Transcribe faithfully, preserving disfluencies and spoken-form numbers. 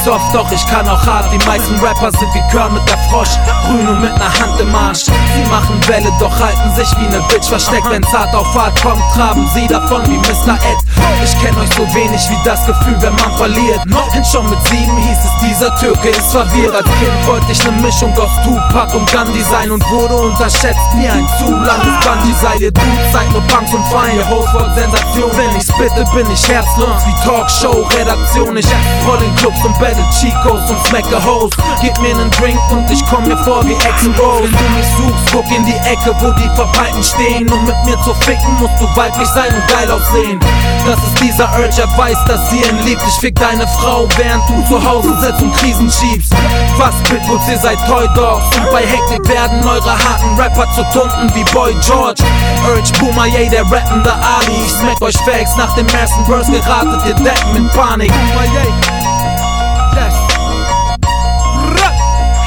soft, doch ich kann auch hart. Die meisten Rapper sind wie Kermit der Frosch, grün und mit ner Hand im Arsch. Sie machen Welle, doch halten sich wie ne Bitch versteckt. Wenn's hart auf hart kommt, traben sie davon wie Mister Ed. Ich kenn euch so wenig wie das Gefühl, wenn man verliert. Denn schon mit sieben hieß es, dieser Türke ist verwirrt. Als Kind wollte ich ne Mischung aus Tupac und Gandhi sein und wurde unterschätzt wie ein zu langes Bungee-Seil. Ihr Dudes seid nur Punks und Feinde, Host voll Sensation. Wenn ich spitte, bin ich herzlos wie Talkshow-Redaktion. Ich roll in Clubs und battle Chicos und smacke Hoes. Gib mir nen Drink und ich komm mir vor wie Ex-Rose. Wenn du mich suchst, guck in die Ecke, wo die Verpeilten stehen. Um mit mir zu ficken, musst du weiblich sein und geil aussehen. Das ist dieser Urge, er weiß, dass sie ihn liebt. Ich fick deine Frau, während du zu Hause sitzt und Krisen schiebst. Was Pitbulls, ihr seid Toy Dogs. Und bei Hektik werden eure harten Rapper zu Tunden wie Boy George. Urge Boomer, yay, der rappende Ali. Ich smack euch Facts nach dem ersten Verse, geratet ihr Deppen in Panik.